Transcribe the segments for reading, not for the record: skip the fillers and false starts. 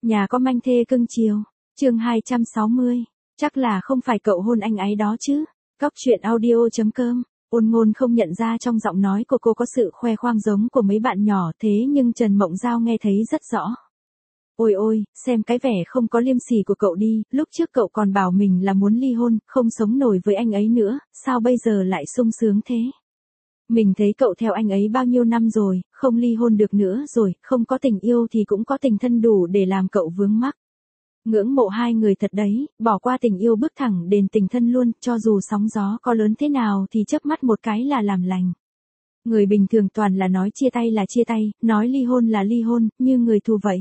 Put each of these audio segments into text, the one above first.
Nhà có manh thê cưng chiều. Chương 260. Chắc là không phải cậu hôn anh ấy đó chứ. Góc truyện audio.com. Ôn Ngôn không nhận ra trong giọng nói của cô có sự khoe khoang giống của mấy bạn nhỏ, thế nhưng Trần Mộng Giao nghe thấy rất rõ. Ôi ôi, xem cái vẻ không có liêm sỉ của cậu đi, lúc trước cậu còn bảo mình là muốn ly hôn, không sống nổi với anh ấy nữa, sao bây giờ lại sung sướng thế? Mình thấy cậu theo anh ấy bao nhiêu năm rồi, không ly hôn được nữa rồi, không có tình yêu thì cũng có tình thân đủ để làm cậu vướng mắc. Ngưỡng mộ hai người thật đấy, bỏ qua tình yêu bước thẳng đến tình thân luôn, cho dù sóng gió có lớn thế nào thì chớp mắt một cái là làm lành. Người bình thường toàn là nói chia tay là chia tay, nói ly hôn là ly hôn, như người thù vậy.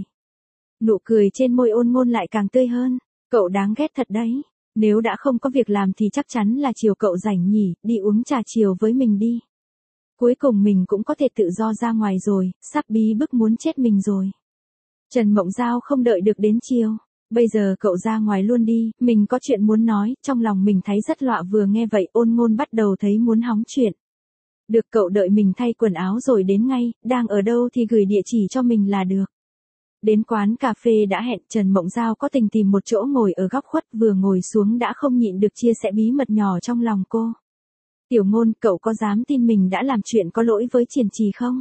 Nụ cười trên môi Ôn Ngôn lại càng tươi hơn, cậu đáng ghét thật đấy. Nếu đã không có việc làm thì chắc chắn là chiều cậu rảnh nhỉ, đi uống trà chiều với mình đi. Cuối cùng mình cũng có thể tự do ra ngoài rồi, sắp bí bức muốn chết mình rồi. Trần Mộng Giao không đợi được đến chiều. Bây giờ cậu ra ngoài luôn đi, mình có chuyện muốn nói, trong lòng mình thấy rất lạ. Vừa nghe vậy Ôn Ngôn bắt đầu thấy muốn hóng chuyện. Được, cậu đợi mình thay quần áo rồi đến ngay, đang ở đâu thì gửi địa chỉ cho mình là được. Đến quán cà phê đã hẹn, Trần Mộng Giao có tình tìm một chỗ ngồi ở góc khuất, vừa ngồi xuống đã không nhịn được chia sẻ bí mật nhỏ trong lòng cô. Tiểu Ngôn, cậu có dám tin mình đã làm chuyện có lỗi với Triển Trì không?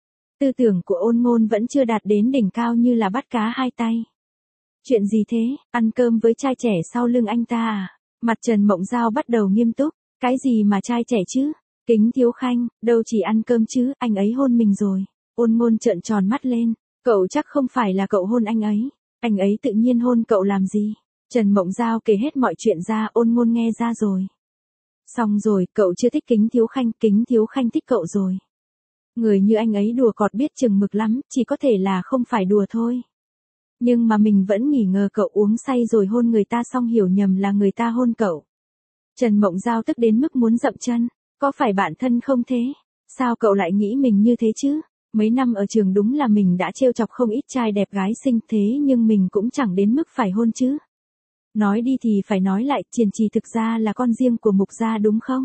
Tư tưởng của Ôn Ngôn vẫn chưa đạt đến đỉnh cao như là bắt cá hai tay. Chuyện gì thế, ăn cơm với trai trẻ sau lưng anh ta à? Mặt Trần Mộng Giao bắt đầu nghiêm túc, cái gì mà trai trẻ chứ? Kính Thiếu Khanh, đâu chỉ ăn cơm chứ, anh ấy hôn mình rồi. Ôn Ngôn trợn tròn mắt lên, cậu chắc không phải là cậu hôn anh ấy tự nhiên hôn cậu làm gì? Trần Mộng Giao kể hết mọi chuyện ra, Ôn Ngôn nghe ra rồi. Xong rồi, cậu chưa thích Kính Thiếu Khanh thích cậu rồi. Người như anh ấy đùa cọt biết chừng mực lắm, chỉ có thể là không phải đùa thôi. Nhưng mà mình vẫn nghi ngờ cậu uống say rồi hôn người ta xong hiểu nhầm là người ta hôn cậu. Trần Mộng Giao tức đến mức muốn dậm chân, có phải bạn thân không thế? Sao cậu lại nghĩ mình như thế chứ? Mấy năm ở trường đúng là mình đã trêu chọc không ít trai đẹp gái xinh thế nhưng mình cũng chẳng đến mức phải hôn chứ. Nói đi thì phải nói lại, Triển Trì thực ra là con riêng của Mục gia đúng không?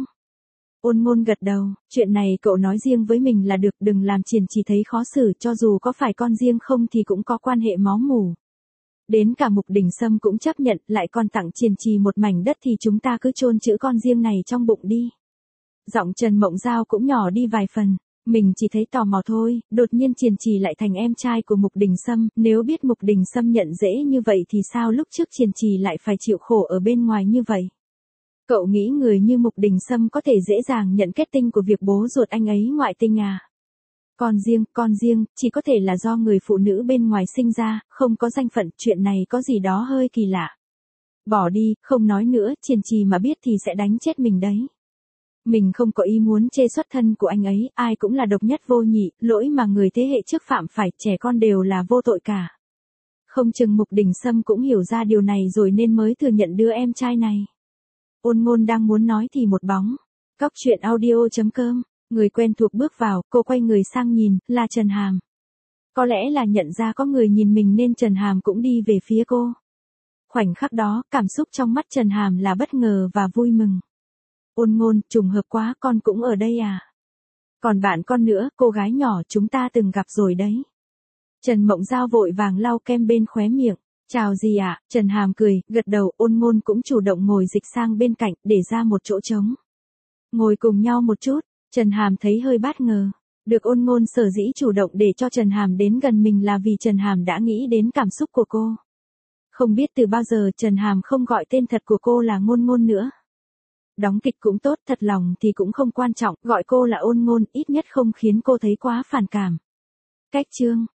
Ôn Ngôn gật đầu, chuyện này cậu nói riêng với mình là được, đừng làm Triển Trì thấy khó xử, cho dù có phải con riêng không thì cũng có quan hệ máu mủ. Đến cả Mục Đình Sâm cũng chấp nhận, lại còn tặng Triển Trì một mảnh đất thì chúng ta cứ chôn chữ con riêng này trong bụng đi. Giọng Trần Mộng Giao cũng nhỏ đi vài phần, mình chỉ thấy tò mò thôi, đột nhiên Triển Trì lại thành em trai của Mục Đình Sâm, nếu biết Mục Đình Sâm nhận dễ như vậy thì sao lúc trước Triển Trì lại phải chịu khổ ở bên ngoài như vậy? Cậu nghĩ người như Mục Đình Sâm có thể dễ dàng nhận kết tinh của việc bố ruột anh ấy ngoại tình à? Con riêng, chỉ có thể là do người phụ nữ bên ngoài sinh ra, không có danh phận, chuyện này có gì đó hơi kỳ lạ. Bỏ đi, không nói nữa, Triển Trì mà biết thì sẽ đánh chết mình đấy. Mình không có ý muốn chê xuất thân của anh ấy, ai cũng là độc nhất vô nhị, lỗi mà người thế hệ trước phạm phải, trẻ con đều là vô tội cả. Không chừng Mục Đình Sâm cũng hiểu ra điều này rồi nên mới thừa nhận đứa em trai này. Ôn Ngôn đang muốn nói thì một bóng. Góc truyện audio.com, người quen thuộc bước vào, cô quay người sang nhìn, là Trần Hàm. Có lẽ là nhận ra có người nhìn mình nên Trần Hàm cũng đi về phía cô. Khoảnh khắc đó, cảm xúc trong mắt Trần Hàm là bất ngờ và vui mừng. Ôn Ngôn, trùng hợp quá, con cũng ở đây à? Còn bạn con nữa, cô gái nhỏ chúng ta từng gặp rồi đấy. Trần Mộng Giao vội vàng lau kem bên khóe miệng. Chào gì ạ? Trần Hàm cười, gật đầu. Ôn Ngôn cũng chủ động ngồi dịch sang bên cạnh, để ra một chỗ trống. Ngồi cùng nhau một chút, Trần Hàm thấy hơi bất ngờ. Được Ôn Ngôn sở dĩ chủ động để cho Trần Hàm đến gần mình là vì Trần Hàm đã nghĩ đến cảm xúc của cô. Không biết từ bao giờ Trần Hàm không gọi tên thật của cô là Ngôn Ngôn nữa. Đóng kịch cũng tốt, thật lòng thì cũng không quan trọng, gọi cô là Ôn Ngôn, ít nhất không khiến cô thấy quá phản cảm. Cách chương